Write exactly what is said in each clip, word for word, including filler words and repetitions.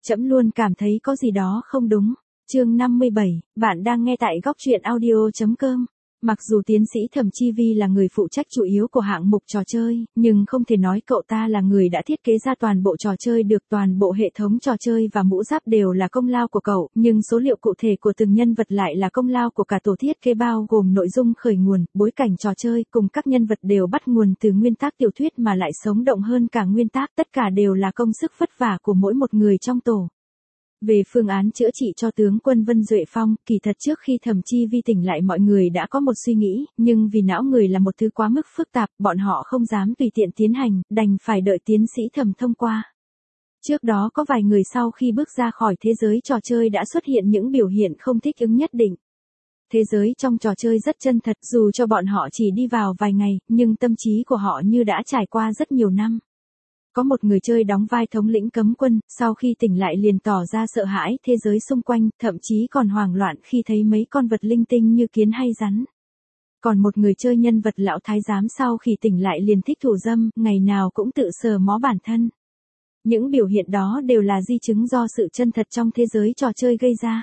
trẫm luôn cảm thấy có gì đó không đúng. Chương năm mươi bảy, bạn đang nghe tại góc truyện audio chấm com. Mặc dù tiến sĩ Thẩm Chi Vi là người phụ trách chủ yếu của hạng mục trò chơi, nhưng không thể nói cậu ta là người đã thiết kế ra toàn bộ trò chơi được. Toàn bộ hệ thống trò chơi và mũ giáp đều là công lao của cậu, nhưng số liệu cụ thể của từng nhân vật lại là công lao của cả tổ thiết kế, bao gồm nội dung khởi nguồn, bối cảnh trò chơi cùng các nhân vật đều bắt nguồn từ nguyên tác tiểu thuyết mà lại sống động hơn cả nguyên tác, tất cả đều là công sức vất vả của mỗi một người trong tổ. Về phương án chữa trị cho tướng quân Vân Duệ Phong, kỳ thật trước khi Thẩm Chi Vi tỉnh lại mọi người đã có một suy nghĩ, nhưng vì não người là một thứ quá mức phức tạp, bọn họ không dám tùy tiện tiến hành, đành phải đợi tiến sĩ Thẩm thông qua. Trước đó có vài người sau khi bước ra khỏi thế giới trò chơi đã xuất hiện những biểu hiện không thích ứng nhất định. Thế giới trong trò chơi rất chân thật, dù cho bọn họ chỉ đi vào vài ngày, nhưng tâm trí của họ như đã trải qua rất nhiều năm. Có một người chơi đóng vai thống lĩnh cấm quân, sau khi tỉnh lại liền tỏ ra sợ hãi thế giới xung quanh, thậm chí còn hoảng loạn khi thấy mấy con vật linh tinh như kiến hay rắn. Còn một người chơi nhân vật lão thái giám sau khi tỉnh lại liền thích thủ dâm, ngày nào cũng tự sờ mó bản thân. Những biểu hiện đó đều là di chứng do sự chân thật trong thế giới trò chơi gây ra.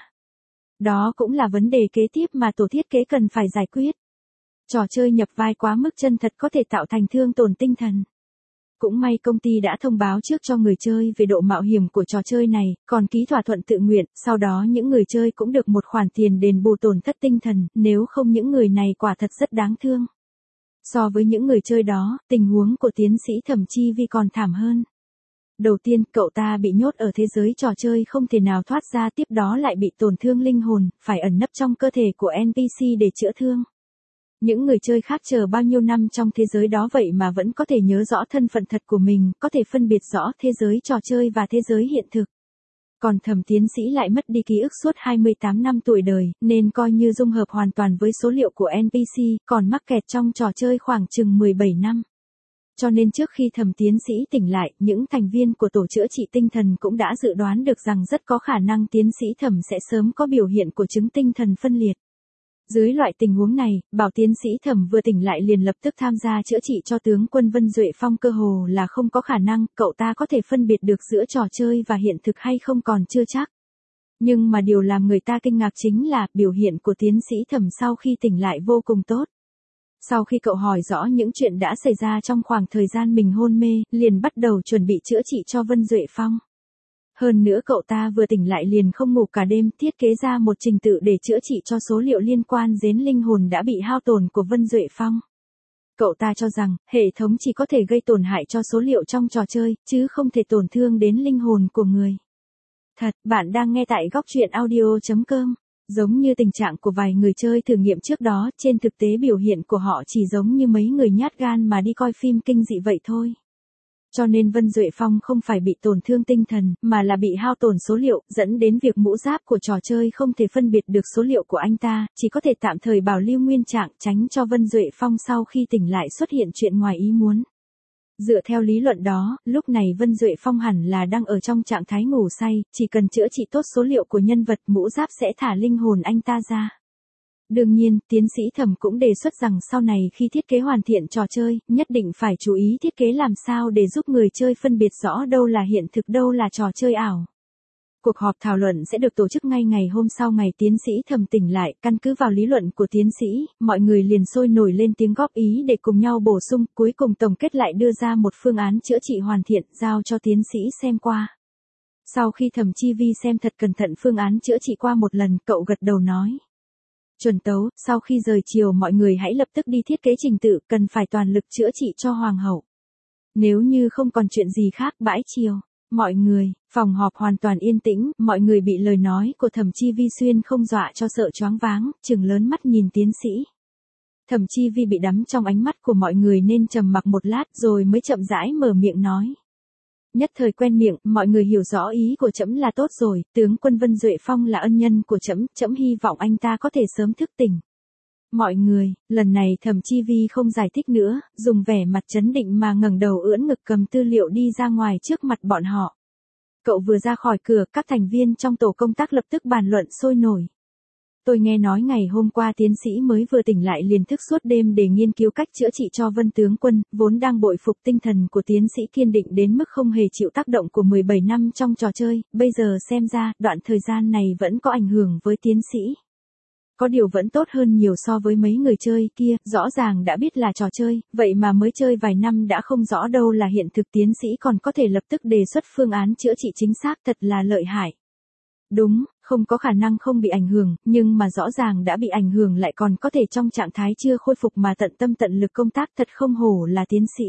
Đó cũng là vấn đề kế tiếp mà tổ thiết kế cần phải giải quyết. Trò chơi nhập vai quá mức chân thật có thể tạo thành thương tổn tinh thần. Cũng may công ty đã thông báo trước cho người chơi về độ mạo hiểm của trò chơi này, còn ký thỏa thuận tự nguyện, sau đó những người chơi cũng được một khoản tiền đền bù tổn thất tinh thần, nếu không những người này quả thật rất đáng thương. So với những người chơi đó, tình huống của tiến sĩ Thẩm Chi Vi còn thảm hơn. Đầu tiên, cậu ta bị nhốt ở thế giới trò chơi không thể nào thoát ra, tiếp đó lại bị tổn thương linh hồn, phải ẩn nấp trong cơ thể của en pê xê để chữa thương. Những người chơi khác chờ bao nhiêu năm trong thế giới đó vậy mà vẫn có thể nhớ rõ thân phận thật của mình, có thể phân biệt rõ thế giới trò chơi và thế giới hiện thực. Còn Thẩm tiến sĩ lại mất đi ký ức suốt hai mươi tám năm tuổi đời, nên coi như dung hợp hoàn toàn với số liệu của en pê xê, còn mắc kẹt trong trò chơi khoảng chừng mười bảy năm. Cho nên trước khi Thẩm tiến sĩ tỉnh lại, những thành viên của tổ chữa trị tinh thần cũng đã dự đoán được rằng rất có khả năng tiến sĩ Thẩm sẽ sớm có biểu hiện của chứng tinh thần phân liệt. Dưới loại tình huống này, bảo tiến sĩ Thẩm vừa tỉnh lại liền lập tức tham gia chữa trị cho tướng quân Vân Duệ Phong cơ hồ là không có khả năng, cậu ta có thể phân biệt được giữa trò chơi và hiện thực hay không còn chưa chắc. Nhưng mà điều làm người ta kinh ngạc chính là, biểu hiện của tiến sĩ Thẩm sau khi tỉnh lại vô cùng tốt. Sau khi cậu hỏi rõ những chuyện đã xảy ra trong khoảng thời gian mình hôn mê, liền bắt đầu chuẩn bị chữa trị cho Vân Duệ Phong. Hơn nữa cậu ta vừa tỉnh lại liền không ngủ cả đêm, thiết kế ra một trình tự để chữa trị cho số liệu liên quan đến linh hồn đã bị hao tổn của Vân Duệ Phong. Cậu ta cho rằng, hệ thống chỉ có thể gây tổn hại cho số liệu trong trò chơi, chứ không thể tổn thương đến linh hồn của người. Thật, bạn đang nghe tại góc truyện audio chấm com. Giống như tình trạng của vài người chơi thử nghiệm trước đó, trên thực tế biểu hiện của họ chỉ giống như mấy người nhát gan mà đi coi phim kinh dị vậy thôi. Cho nên Vân Duệ Phong không phải bị tổn thương tinh thần, mà là bị hao tổn số liệu, dẫn đến việc mũ giáp của trò chơi không thể phân biệt được số liệu của anh ta, chỉ có thể tạm thời bảo lưu nguyên trạng, tránh cho Vân Duệ Phong sau khi tỉnh lại xuất hiện chuyện ngoài ý muốn. Dựa theo lý luận đó, lúc này Vân Duệ Phong hẳn là đang ở trong trạng thái ngủ say, chỉ cần chữa trị tốt số liệu của nhân vật, mũ giáp sẽ thả linh hồn anh ta ra. Đương nhiên, tiến sĩ Thẩm cũng đề xuất rằng sau này khi thiết kế hoàn thiện trò chơi, nhất định phải chú ý thiết kế làm sao để giúp người chơi phân biệt rõ đâu là hiện thực đâu là trò chơi ảo. Cuộc họp thảo luận sẽ được tổ chức ngay ngày hôm sau ngày tiến sĩ Thẩm tỉnh lại, căn cứ vào lý luận của tiến sĩ, mọi người liền sôi nổi lên tiếng góp ý để cùng nhau bổ sung, cuối cùng tổng kết lại đưa ra một phương án chữa trị hoàn thiện, giao cho tiến sĩ xem qua. Sau khi Thẩm Chi Vi xem thật cẩn thận phương án chữa trị qua một lần, cậu gật đầu nói. Chuẩn tấu, sau khi rời chiều mọi người hãy lập tức đi thiết kế trình tự, cần phải toàn lực chữa trị cho hoàng hậu. Nếu như không còn chuyện gì khác, bãi chiều. Mọi người, phòng họp hoàn toàn yên tĩnh, mọi người bị lời nói của Thẩm Chi Vi xuyên không dọa cho sợ choáng váng, trừng lớn mắt nhìn tiến sĩ. Thẩm Chi Vi bị đắm trong ánh mắt của mọi người nên trầm mặc một lát rồi mới chậm rãi mở miệng nói. Nhất thời quen miệng, mọi người hiểu rõ ý của trẫm là tốt rồi, tướng quân Vân Duệ Phong là ân nhân của trẫm, trẫm hy vọng anh ta có thể sớm thức tỉnh. Mọi người, lần này Thẩm Chi Vi không giải thích nữa, dùng vẻ mặt trấn định mà ngẩng đầu ưỡn ngực cầm tư liệu đi ra ngoài trước mặt bọn họ. Cậu vừa ra khỏi cửa, các thành viên trong tổ công tác lập tức bàn luận sôi nổi. Tôi nghe nói ngày hôm qua tiến sĩ mới vừa tỉnh lại liền thức suốt đêm để nghiên cứu cách chữa trị cho Vân tướng quân, vốn đang bội phục tinh thần của tiến sĩ kiên định đến mức không hề chịu tác động của mười bảy năm trong trò chơi, bây giờ xem ra đoạn thời gian này vẫn có ảnh hưởng với tiến sĩ. Có điều vẫn tốt hơn nhiều so với mấy người chơi kia, rõ ràng đã biết là trò chơi, vậy mà mới chơi vài năm đã không rõ đâu là hiện thực, tiến sĩ còn có thể lập tức đề xuất phương án chữa trị chính xác, thật là lợi hại. Đúng, không có khả năng không bị ảnh hưởng, nhưng mà rõ ràng đã bị ảnh hưởng lại còn có thể trong trạng thái chưa khôi phục mà tận tâm tận lực công tác, thật không hổ là tiến sĩ.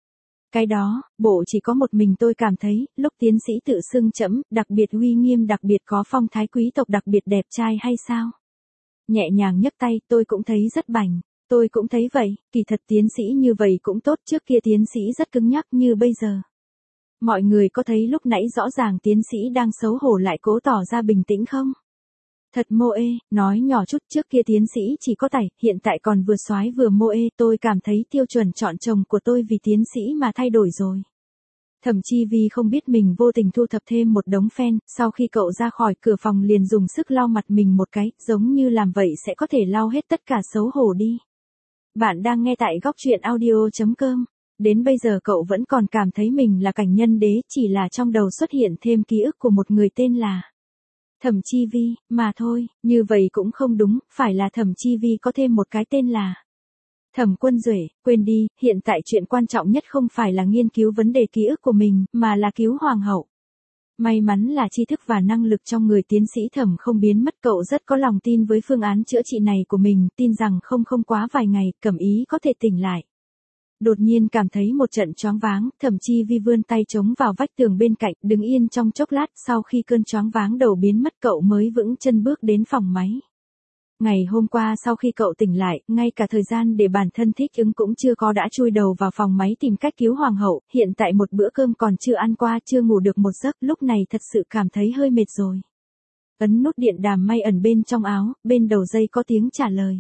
Cái đó, bộ chỉ có một mình tôi cảm thấy, lúc tiến sĩ tự xưng trẫm, đặc biệt uy nghiêm, đặc biệt có phong thái quý tộc, đặc biệt đẹp trai hay sao? Nhẹ nhàng nhấc tay, tôi cũng thấy rất bảnh. Tôi cũng thấy vậy, kỳ thật tiến sĩ như vậy cũng tốt, trước kia tiến sĩ rất cứng nhắc như bây giờ. Mọi người có thấy lúc nãy rõ ràng tiến sĩ đang xấu hổ lại cố tỏ ra bình tĩnh không? Thật mô ê, nói nhỏ chút, trước kia tiến sĩ chỉ có tẩy, hiện tại còn vừa soái vừa mô ê, tôi cảm thấy tiêu chuẩn chọn chồng của tôi vì tiến sĩ mà thay đổi rồi. Thậm chí vì không biết mình vô tình thu thập thêm một đống fan, sau khi cậu ra khỏi cửa phòng liền dùng sức lau mặt mình một cái, giống như làm vậy sẽ có thể lau hết tất cả xấu hổ đi. Bạn đang nghe tại góc truyện audio chấm com. Đến bây giờ cậu vẫn còn cảm thấy mình là cảnh nhân đế, chỉ là trong đầu xuất hiện thêm ký ức của một người tên là Thẩm Chi Vi, mà thôi, như vậy cũng không đúng, phải là Thẩm Chi Vi có thêm một cái tên là Thẩm Quân Duệ. Quên đi, hiện tại chuyện quan trọng nhất không phải là nghiên cứu vấn đề ký ức của mình, mà là cứu hoàng hậu. May mắn là tri thức và năng lực trong người tiến sĩ Thẩm không biến mất, cậu rất có lòng tin với phương án chữa trị này của mình, tin rằng không không quá vài ngày, Cẩm Ý có thể tỉnh lại. Đột nhiên cảm thấy một trận choáng váng, Thẩm Chi Vi vươn tay chống vào vách tường bên cạnh, đứng yên trong chốc lát, sau khi cơn choáng váng đầu biến mất cậu mới vững chân bước đến phòng máy. Ngày hôm qua sau khi cậu tỉnh lại, ngay cả thời gian để bản thân thích ứng cũng chưa có đã chui đầu vào phòng máy tìm cách cứu hoàng hậu, hiện tại một bữa cơm còn chưa ăn qua, chưa ngủ được một giấc, lúc này thật sự cảm thấy hơi mệt rồi. Ấn nút điện đàm may ẩn bên trong áo, bên đầu dây có tiếng trả lời.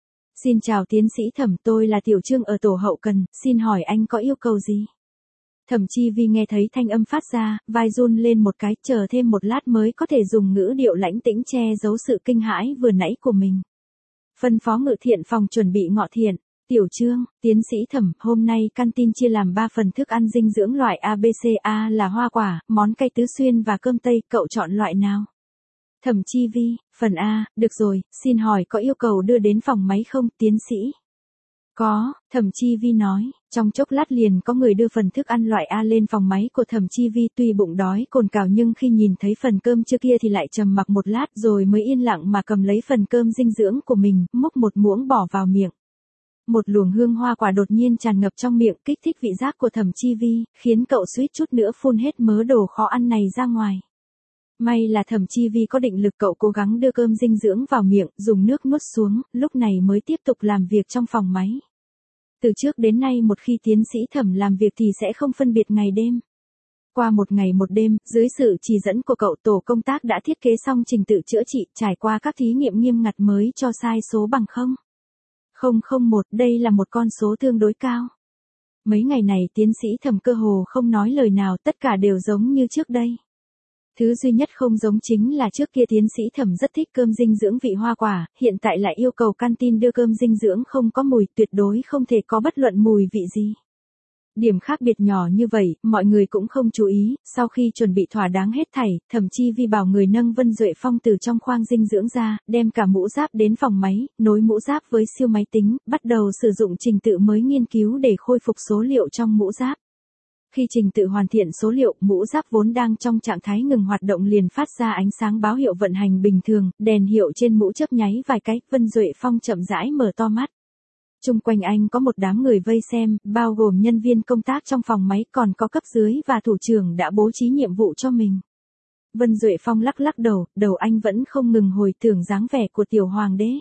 Xin chào tiến sĩ Thẩm, tôi là Tiểu Trương ở tổ hậu cần, xin hỏi anh có yêu cầu gì? Thẩm Chi Vi nghe thấy thanh âm phát ra, vai run lên một cái, chờ thêm một lát mới có thể dùng ngữ điệu lãnh tĩnh che giấu sự kinh hãi vừa nãy của mình. Phân phó ngự thiện phòng chuẩn bị ngọ thiện. Tiểu Trương, tiến sĩ Thẩm, hôm nay canteen chia làm ba phần thức ăn dinh dưỡng loại A B C, A là hoa quả, món cay tứ xuyên và cơm tây, cậu chọn loại nào? Thẩm Chi Vi, phần A, được rồi, xin hỏi có yêu cầu đưa đến phòng máy không, tiến sĩ? Có, Thẩm Chi Vi nói, trong chốc lát liền có người đưa phần thức ăn loại A lên phòng máy của Thẩm Chi Vi, tuy bụng đói cồn cào nhưng khi nhìn thấy phần cơm chưa kia thì lại trầm mặc một lát rồi mới yên lặng mà cầm lấy phần cơm dinh dưỡng của mình, múc một muỗng bỏ vào miệng. Một luồng hương hoa quả đột nhiên tràn ngập trong miệng, kích thích vị giác của Thẩm Chi Vi, khiến cậu suýt chút nữa phun hết mớ đồ khó ăn này ra ngoài. May là Thẩm Chi Vi có định lực, cậu cố gắng đưa cơm dinh dưỡng vào miệng, dùng nước nuốt xuống, lúc này mới tiếp tục làm việc trong phòng máy. Từ trước đến nay một khi tiến sĩ Thẩm làm việc thì sẽ không phân biệt ngày đêm. Qua một ngày một đêm, dưới sự chỉ dẫn của cậu, tổ công tác đã thiết kế xong trình tự chữa trị, trải qua các thí nghiệm nghiêm ngặt mới cho sai số bằng không không không một, đây là một con số tương đối cao. Mấy ngày này tiến sĩ Thẩm cơ hồ không nói lời nào, tất cả đều giống như trước đây. Thứ duy nhất không giống chính là trước kia tiến sĩ Thẩm rất thích cơm dinh dưỡng vị hoa quả, hiện tại lại yêu cầu canteen đưa cơm dinh dưỡng không có mùi, tuyệt đối không thể có bất luận mùi vị gì. Điểm khác biệt nhỏ như vậy, mọi người cũng không chú ý, sau khi chuẩn bị thỏa đáng hết thảy, Thẩm Chi Vi bảo người nâng Vân Duệ Phong từ trong khoang dinh dưỡng ra, đem cả mũ giáp đến phòng máy, nối mũ giáp với siêu máy tính, bắt đầu sử dụng trình tự mới nghiên cứu để khôi phục số liệu trong mũ giáp. Khi trình tự hoàn thiện số liệu, mũ giáp vốn đang trong trạng thái ngừng hoạt động liền phát ra ánh sáng báo hiệu vận hành bình thường, đèn hiệu trên mũ chớp nháy vài cái, Vân Duệ Phong chậm rãi mở to mắt. Chung quanh anh có một đám người vây xem, bao gồm nhân viên công tác trong phòng máy, còn có cấp dưới và thủ trưởng đã bố trí nhiệm vụ cho mình. Vân Duệ Phong lắc lắc đầu, đầu anh vẫn không ngừng hồi tưởng dáng vẻ của tiểu hoàng đế.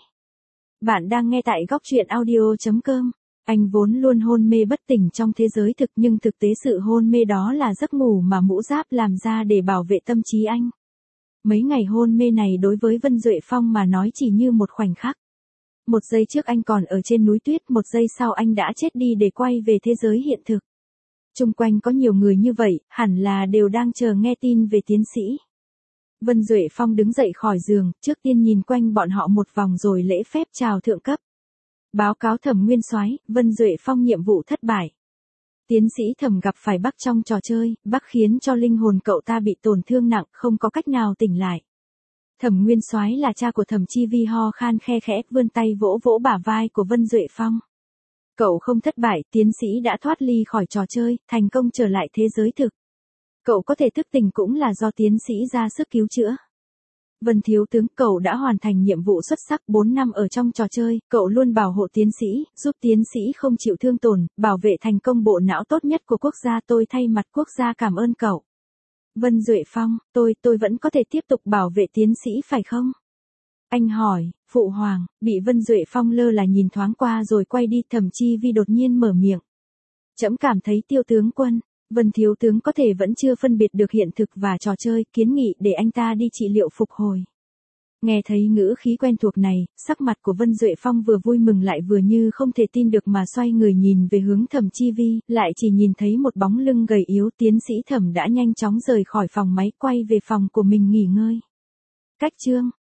Bạn đang nghe tại góc truyện audio chấm com. Anh vốn luôn hôn mê bất tỉnh trong thế giới thực, nhưng thực tế sự hôn mê đó là giấc ngủ mà mũ giáp làm ra để bảo vệ tâm trí anh. Mấy ngày hôn mê này đối với Vân Duệ Phong mà nói chỉ như một khoảnh khắc. Một giây trước anh còn ở trên núi tuyết, một giây sau anh đã chết đi để quay về thế giới hiện thực. Chung quanh có nhiều người như vậy, hẳn là đều đang chờ nghe tin về tiến sĩ Vân Duệ Phong đứng dậy khỏi giường, trước tiên nhìn quanh bọn họ một vòng rồi lễ phép chào thượng cấp. Báo cáo Thẩm Nguyên Soái, Vân Duệ Phong nhiệm vụ thất bại. Tiến sĩ Thẩm gặp phải Bắc trong trò chơi, Bắc khiến cho linh hồn cậu ta bị tổn thương nặng, không có cách nào tỉnh lại. Thẩm Nguyên Soái là cha của Thẩm Chi Vi ho khan khe khẽ, vươn tay vỗ vỗ bả vai của Vân Duệ Phong. Cậu không thất bại, tiến sĩ đã thoát ly khỏi trò chơi, thành công trở lại thế giới thực. Cậu có thể thức tỉnh cũng là do tiến sĩ ra sức cứu chữa. Vân thiếu tướng, cậu đã hoàn thành nhiệm vụ xuất sắc bốn năm ở trong trò chơi, cậu luôn bảo hộ tiến sĩ, giúp tiến sĩ không chịu thương tổn, bảo vệ thành công bộ não tốt nhất của quốc gia, tôi thay mặt quốc gia cảm ơn cậu. Vân Duệ Phong, tôi, tôi vẫn có thể tiếp tục bảo vệ tiến sĩ phải không? Anh hỏi, phụ hoàng, bị Vân Duệ Phong lơ là nhìn thoáng qua rồi quay đi, Thẩm Chi Vi đột nhiên mở miệng. Trẫm cảm thấy Tiêu tướng quân, Vân thiếu tướng có thể vẫn chưa phân biệt được hiện thực và trò chơi, kiến nghị để anh ta đi trị liệu phục hồi. Nghe thấy ngữ khí quen thuộc này, sắc mặt của Vân Duệ Phong vừa vui mừng lại vừa như không thể tin được mà xoay người nhìn về hướng Thẩm Chi Vi, lại chỉ nhìn thấy một bóng lưng gầy yếu, tiến sĩ Thẩm đã nhanh chóng rời khỏi phòng máy quay về phòng của mình nghỉ ngơi. Cách chương